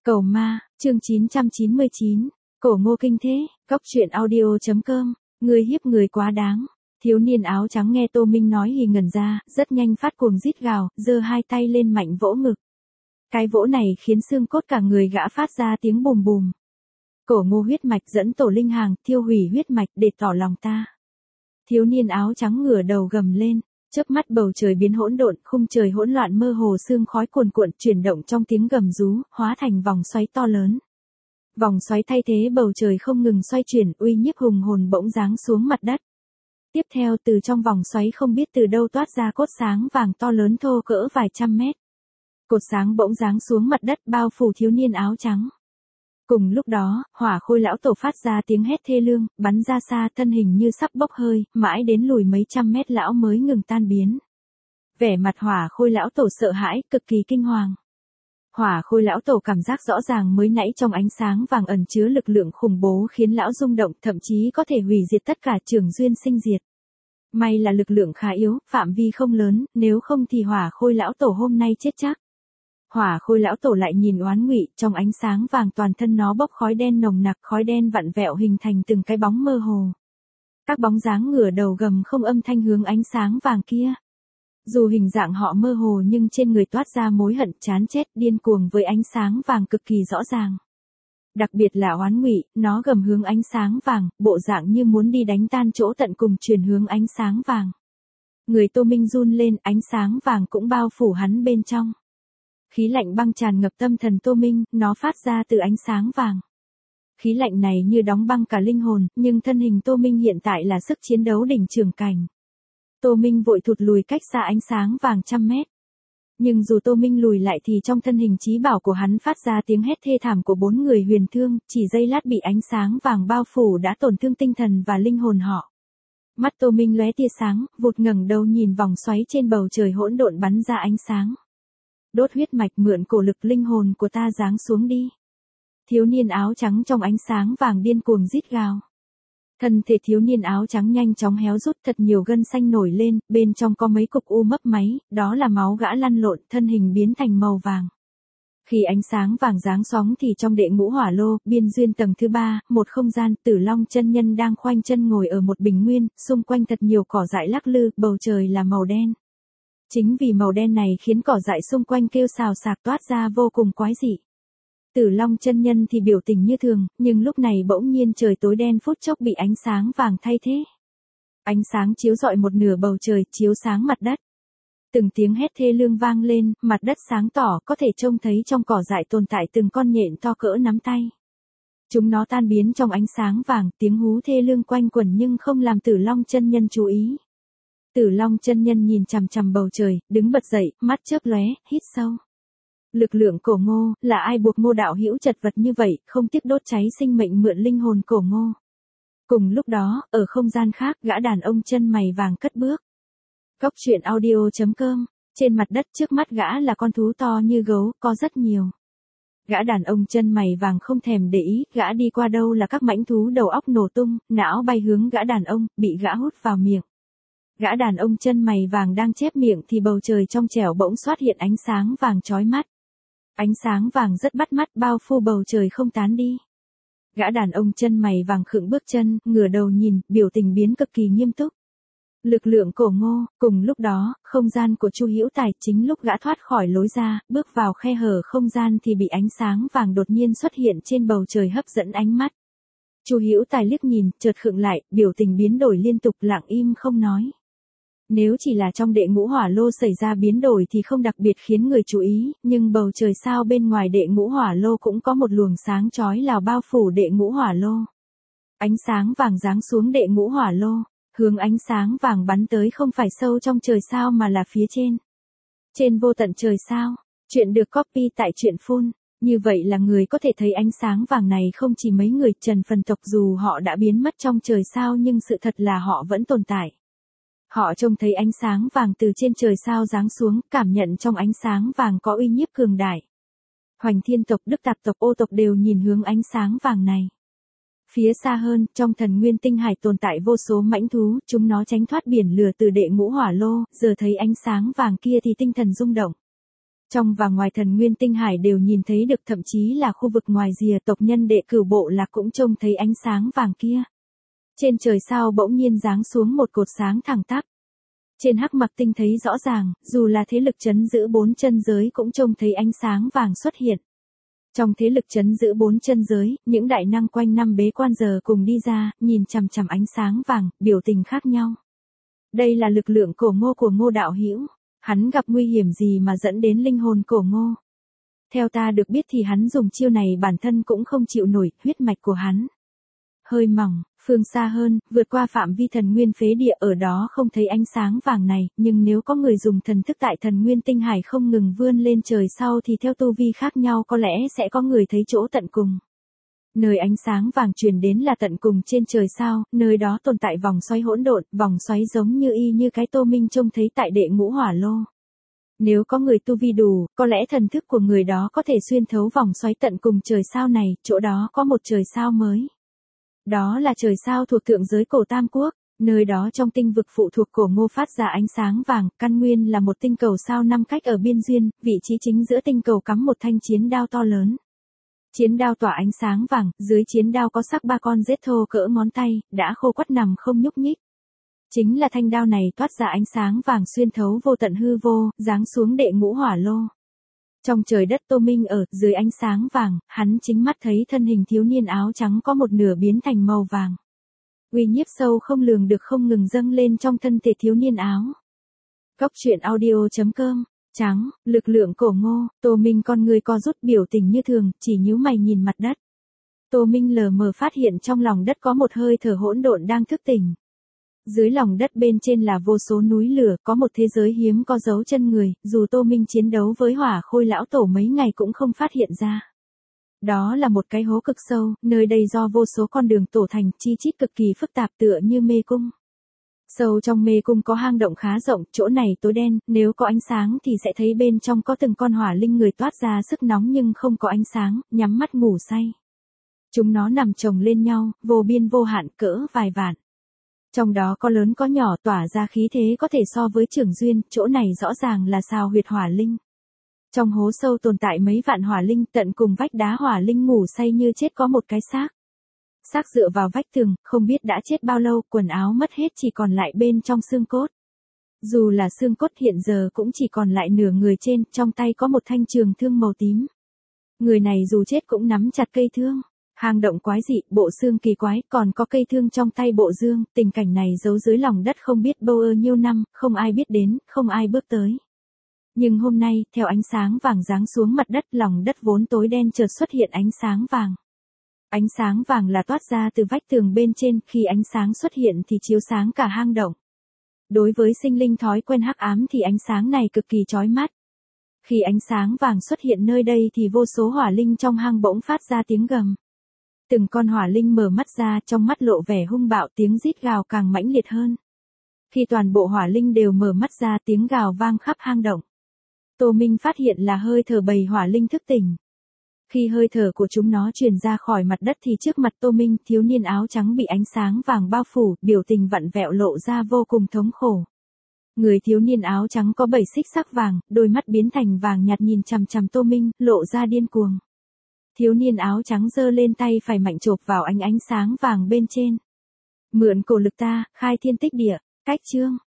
Cầu ma, chương 999, cổ Ngô kinh thế, cóc truyện audio.com, người hiếp người quá đáng. Thiếu niên áo trắng nghe Tô Minh nói thì ngẩn ra, rất nhanh phát cuồng rít gào, giơ hai tay lên mạnh vỗ ngực. Cái vỗ này khiến xương cốt cả người gã phát ra tiếng bùm bùm. Cổ Ngô huyết mạch dẫn tổ linh hàng, thiêu hủy huyết mạch để tỏ lòng ta. Thiếu niên áo trắng ngửa đầu gầm lên, chớp mắt bầu trời biến hỗn độn, khung trời hỗn loạn mơ hồ sương khói cuồn cuộn chuyển động trong tiếng gầm rú, hóa thành vòng xoáy to lớn. Vòng xoáy thay thế bầu trời không ngừng xoay chuyển, uy nhiếp hùng hồn bỗng giáng xuống mặt đất. Tiếp theo từ trong vòng xoáy không biết từ đâu toát ra cốt sáng vàng to lớn thô cỡ vài trăm mét. Cột sáng bỗng giáng xuống mặt đất bao phủ thiếu niên áo trắng. Cùng lúc đó, Hỏa Khôi lão tổ phát ra tiếng hét thê lương, bắn ra xa, thân hình như sắp bốc hơi, mãi đến lùi mấy trăm mét lão mới ngừng tan biến. Vẻ mặt Hỏa Khôi lão tổ sợ hãi, cực kỳ kinh hoàng. Hỏa Khôi lão tổ cảm giác rõ ràng mới nãy trong ánh sáng vàng ẩn chứa lực lượng khủng bố khiến lão rung động, thậm chí có thể hủy diệt tất cả Trường Duyên sinh diệt. May là lực lượng khá yếu, phạm vi không lớn, nếu không thì Hỏa Khôi lão tổ hôm nay chết chắc. Hỏa Khôi lão tổ lại nhìn Oán Ngụy, trong ánh sáng vàng toàn thân nó bốc khói đen nồng nặc, khói đen vặn vẹo hình thành từng cái bóng mơ hồ. Các bóng dáng ngửa đầu gầm không âm thanh hướng ánh sáng vàng kia. Dù hình dạng họ mơ hồ nhưng trên người toát ra mối hận chán chết điên cuồng với ánh sáng vàng cực kỳ rõ ràng. Đặc biệt là Oán Ngụy, nó gầm hướng ánh sáng vàng, bộ dạng như muốn đi đánh tan chỗ tận cùng chuyển hướng ánh sáng vàng. Người Tô Minh run lên, ánh sáng vàng cũng bao phủ hắn bên trong. Khí lạnh băng tràn ngập tâm thần Tô Minh, nó phát ra từ ánh sáng vàng. Khí lạnh này như đóng băng cả linh hồn, nhưng thân hình Tô Minh hiện tại là sức chiến đấu đỉnh trường cảnh. Tô Minh vội thụt lùi cách xa ánh sáng vàng trăm mét. Nhưng dù Tô Minh lùi lại thì trong thân hình chí bảo của hắn phát ra tiếng hét thê thảm của 4 người huyền thương, chỉ giây lát bị ánh sáng vàng bao phủ đã tổn thương tinh thần và linh hồn họ. Mắt Tô Minh lóe tia sáng, vụt ngẩng đầu nhìn vòng xoáy trên bầu trời hỗn độn bắn ra ánh sáng. Đốt huyết mạch mượn cổ lực linh hồn của ta giáng xuống đi. Thiếu niên áo trắng trong ánh sáng vàng điên cuồng rít gào. Thân thể thiếu niên áo trắng nhanh chóng héo rút, thật nhiều gân xanh nổi lên, bên trong có mấy cục u mấp máy, đó là máu gã lăn lộn, thân hình biến thành màu vàng. Khi ánh sáng vàng giáng sóng thì trong đệ ngũ hỏa lô, biên duyên tầng thứ 3, một không gian, Tử Long chân nhân đang khoanh chân ngồi ở một bình nguyên, xung quanh thật nhiều cỏ dại lắc lư, bầu trời là màu đen. Chính vì màu đen này khiến cỏ dại xung quanh kêu xào xạc toát ra vô cùng quái dị. Tử Long chân nhân thì biểu tình như thường, nhưng lúc này bỗng nhiên trời tối đen phút chốc bị ánh sáng vàng thay thế. Ánh sáng chiếu rọi một nửa bầu trời, chiếu sáng mặt đất. Từng tiếng hét thê lương vang lên, mặt đất sáng tỏ, có thể trông thấy trong cỏ dại tồn tại từng con nhện to cỡ nắm tay. Chúng nó tan biến trong ánh sáng vàng, tiếng hú thê lương quanh quẩn nhưng không làm Tử Long chân nhân chú ý. Tử Long chân nhân nhìn chằm chằm bầu trời, đứng bật dậy, mắt chớp lóe, hít sâu. Lực lượng cổ Ngô, là ai buộc Ngô đạo hữu chật vật như vậy, không tiếc đốt cháy sinh mệnh mượn linh hồn cổ Ngô. Cùng lúc đó, ở không gian khác, gã đàn ông chân mày vàng cất bước. Cóc truyện audio.com, trên mặt đất trước mắt gã là con thú to như gấu, có rất nhiều. Gã đàn ông chân mày vàng không thèm để ý, gã đi qua đâu là các mãnh thú đầu óc nổ tung, não bay hướng gã đàn ông, bị gã hút vào miệng. Gã đàn ông chân mày vàng đang chép miệng thì bầu trời trong trẻo bỗng xuất hiện ánh sáng vàng chói mắt. Ánh sáng vàng rất bắt mắt bao phủ bầu trời không tán đi. Gã đàn ông chân mày vàng khựng bước chân, ngửa đầu nhìn, biểu tình biến cực kỳ nghiêm túc. Lực lượng cổ Ngô, cùng lúc đó, không gian của Chu Hữu Tài chính lúc gã thoát khỏi lối ra, bước vào khe hở không gian thì bị ánh sáng vàng đột nhiên xuất hiện trên bầu trời hấp dẫn ánh mắt. Chu Hữu Tài liếc nhìn, chợt khựng lại, biểu tình biến đổi liên tục lặng im không nói. Nếu chỉ là trong đệ ngũ hỏa lô xảy ra biến đổi thì không đặc biệt khiến người chú ý, nhưng bầu trời sao bên ngoài đệ ngũ hỏa lô cũng có một luồng sáng chói lào bao phủ đệ ngũ hỏa lô. Ánh sáng vàng giáng xuống đệ ngũ hỏa lô, hướng ánh sáng vàng bắn tới không phải sâu trong trời sao mà là phía trên. Trên vô tận trời sao, chuyện được copy tại truyện phun, như vậy là người có thể thấy ánh sáng vàng này không chỉ mấy người Trần phần tộc dù họ đã biến mất trong trời sao nhưng sự thật là họ vẫn tồn tại. Họ trông thấy ánh sáng vàng từ trên trời sao giáng xuống, cảm nhận trong ánh sáng vàng có uy nhiếp cường đại. Hoành Thiên tộc, Đức Tạp tộc, Ô tộc đều nhìn hướng ánh sáng vàng này. Phía xa hơn, trong Thần Nguyên Tinh Hải tồn tại vô số mãnh thú, chúng nó tránh thoát biển lửa từ đệ ngũ hỏa lô, giờ thấy ánh sáng vàng kia thì tinh thần rung động. Trong và ngoài thần nguyên tinh hải đều nhìn thấy được, thậm chí là khu vực ngoài rìa tộc nhân Đệ Cửu Bộ Lạc cũng trông thấy ánh sáng vàng kia. Trên trời sao bỗng nhiên giáng xuống một cột sáng thẳng tắp. Trên hắc mặc tinh thấy rõ ràng, dù là thế lực trấn giữ 4 chân giới cũng trông thấy ánh sáng vàng xuất hiện. Trong thế lực trấn giữ 4 chân giới, những đại năng quanh năm bế quan giờ cùng đi ra, nhìn chằm chằm ánh sáng vàng, biểu tình khác nhau. Đây là lực lượng cổ Ngô của Ngô đạo hữu. Hắn gặp nguy hiểm gì mà dẫn đến linh hồn cổ Ngô? Theo ta được biết thì hắn dùng chiêu này bản thân cũng không chịu nổi, huyết mạch của hắn hơi mỏng, phương xa hơn, vượt qua phạm vi thần nguyên phế địa, ở đó không thấy ánh sáng vàng này, nhưng nếu có người dùng thần thức tại thần nguyên tinh hải không ngừng vươn lên trời sau thì theo tu vi khác nhau có lẽ sẽ có người thấy chỗ tận cùng. Nơi ánh sáng vàng truyền đến là tận cùng trên trời sao, nơi đó tồn tại vòng xoáy hỗn độn, vòng xoáy giống như cái Tô Minh trông thấy tại Đệ Ngũ Hỏa Lô. Nếu có người tu vi đủ, có lẽ thần thức của người đó có thể xuyên thấu vòng xoáy tận cùng trời sao này, chỗ đó có một trời sao mới. Đó là trời sao thuộc thượng giới cổ Tam Quốc, nơi đó trong tinh vực phụ thuộc cổ Ngô phát ra ánh sáng vàng, căn nguyên là một tinh cầu sao 5 cách ở biên duyên, vị trí chính giữa tinh cầu cắm một thanh chiến đao to lớn. Chiến đao tỏa ánh sáng vàng, dưới chiến đao có xác 3 con rết thô cỡ ngón tay, đã khô quắt nằm không nhúc nhích. Chính là thanh đao này toát ra ánh sáng vàng xuyên thấu vô tận hư vô, giáng xuống Đệ Ngũ Hỏa Lô. Trong trời đất Tô Minh ở, dưới ánh sáng vàng, hắn chính mắt thấy thân hình thiếu niên áo trắng có một nửa biến thành màu vàng. Uy nhiếp sâu không lường được không ngừng dâng lên trong thân thể thiếu niên áo. Góc truyện audio.com. Trắng, lực lượng cổ Ngô, Tô Minh con người co rút biểu tình như thường, chỉ nhíu mày nhìn mặt đất. Tô Minh lờ mờ phát hiện trong lòng đất có một hơi thở hỗn độn đang thức tỉnh. Dưới lòng đất bên trên là vô số núi lửa, có một thế giới hiếm có dấu chân người, dù Tô Minh chiến đấu với Hỏa Khôi lão tổ mấy ngày cũng không phát hiện ra. Đó là một cái hố cực sâu, nơi đây do vô số con đường tổ thành, chi chít cực kỳ phức tạp tựa như mê cung. Sâu trong mê cung có hang động khá rộng, chỗ này tối đen, nếu có ánh sáng thì sẽ thấy bên trong có từng con hỏa linh người toát ra sức nóng nhưng không có ánh sáng, nhắm mắt ngủ say. Chúng nó nằm chồng lên nhau, vô biên vô hạn, cỡ vài vạn. Trong đó có lớn có nhỏ, tỏa ra khí thế có thể so với Trường Duyên, chỗ này rõ ràng là sao huyệt hỏa linh. Trong hố sâu tồn tại mấy vạn hỏa linh, tận cùng vách đá hỏa linh ngủ say như chết có một cái xác. Xác dựa vào vách tường, không biết đã chết bao lâu, quần áo mất hết chỉ còn lại bên trong xương cốt. Dù là xương cốt hiện giờ cũng chỉ còn lại nửa người trên, trong tay có một thanh trường thương màu tím. Người này dù chết cũng nắm chặt cây thương. Hang động quái dị, bộ xương kỳ quái, còn có cây thương trong tay bộ dương, tình cảnh này giấu dưới lòng đất không biết bao nhiêu năm, không ai biết đến, không ai bước tới. Nhưng hôm nay, theo ánh sáng vàng giáng xuống mặt đất, lòng đất vốn tối đen chợt xuất hiện ánh sáng vàng. Ánh sáng vàng là toát ra từ vách tường bên trên, khi ánh sáng xuất hiện thì chiếu sáng cả hang động. Đối với sinh linh thói quen hắc ám thì ánh sáng này cực kỳ chói mắt. Khi ánh sáng vàng xuất hiện nơi đây thì vô số hỏa linh trong hang bỗng phát ra tiếng gầm. Từng con hỏa linh mở mắt ra, trong mắt lộ vẻ hung bạo, tiếng rít gào càng mãnh liệt hơn. Khi toàn bộ hỏa linh đều mở mắt ra, tiếng gào vang khắp hang động. Tô Minh phát hiện là hơi thở bầy hỏa linh thức tỉnh. Khi hơi thở của chúng nó truyền ra khỏi mặt đất thì trước mặt Tô Minh, thiếu niên áo trắng bị ánh sáng vàng bao phủ, biểu tình vặn vẹo lộ ra vô cùng thống khổ. Người thiếu niên áo trắng có 7 xích sắc vàng, đôi mắt biến thành vàng nhạt nhìn chằm chằm Tô Minh, lộ ra điên cuồng. Thiếu niên áo trắng giơ lên tay phải mạnh chộp vào ánh sáng vàng bên trên. Mượn cổ lực ta, khai thiên tích địa, cách chương.